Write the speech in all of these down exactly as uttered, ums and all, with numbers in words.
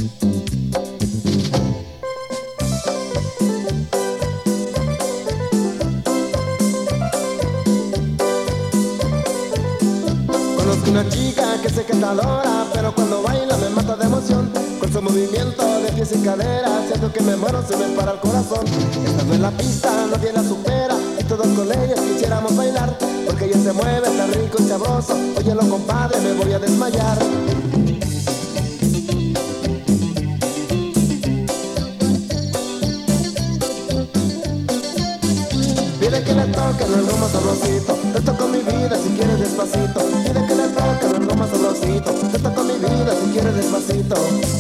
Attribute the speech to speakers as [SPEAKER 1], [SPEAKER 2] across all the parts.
[SPEAKER 1] Conozco una chica que sé que te adora, pero cuando baila me mata de emoción. Con su movimiento de pies y caderas, siento que me muero, se me para el corazón. Estando en la pista nadie la supera, y todos con ella quisiéramos bailar, porque ella se mueve tan rico y sabroso. Óyelo compadre, me voy a desmayar. Pide que le toquen algo más sabrosito, te toco mi vida si quieres despacito. Pide que le toquen algo más sabrosito, te toco mi vida si quieres despacito.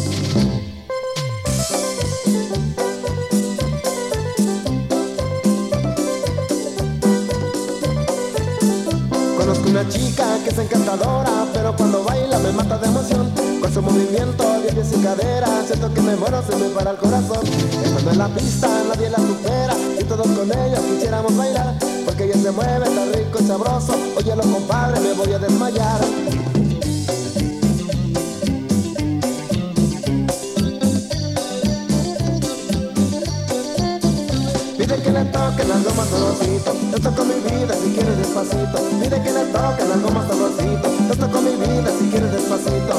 [SPEAKER 1] Conozco una chica que es encantadora, pero cuando baila me mata de emoción. Con su movimiento de pies y caderas, siento que me muero, se me para el corazón. Estando en la pista nadie la supera, y todos con ella quisiéramos bailar, porque ella se mueve tan rico y sabroso. Óyelo compadre, me voy a desmayar. Pide que le toquen algo más sabrosito, te toco mi vida si quieres despacito. Pide que le toquen algo más sabrosito, te toco mi vida si quieres despacito.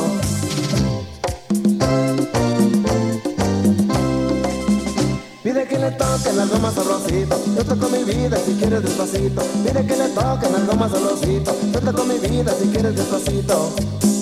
[SPEAKER 1] Pide que le toquen algo más sabrosito, te toco mi vida si quieres despacito. Pide que le toquen algo más sabrosito, te toco mi vida si quieres despacito.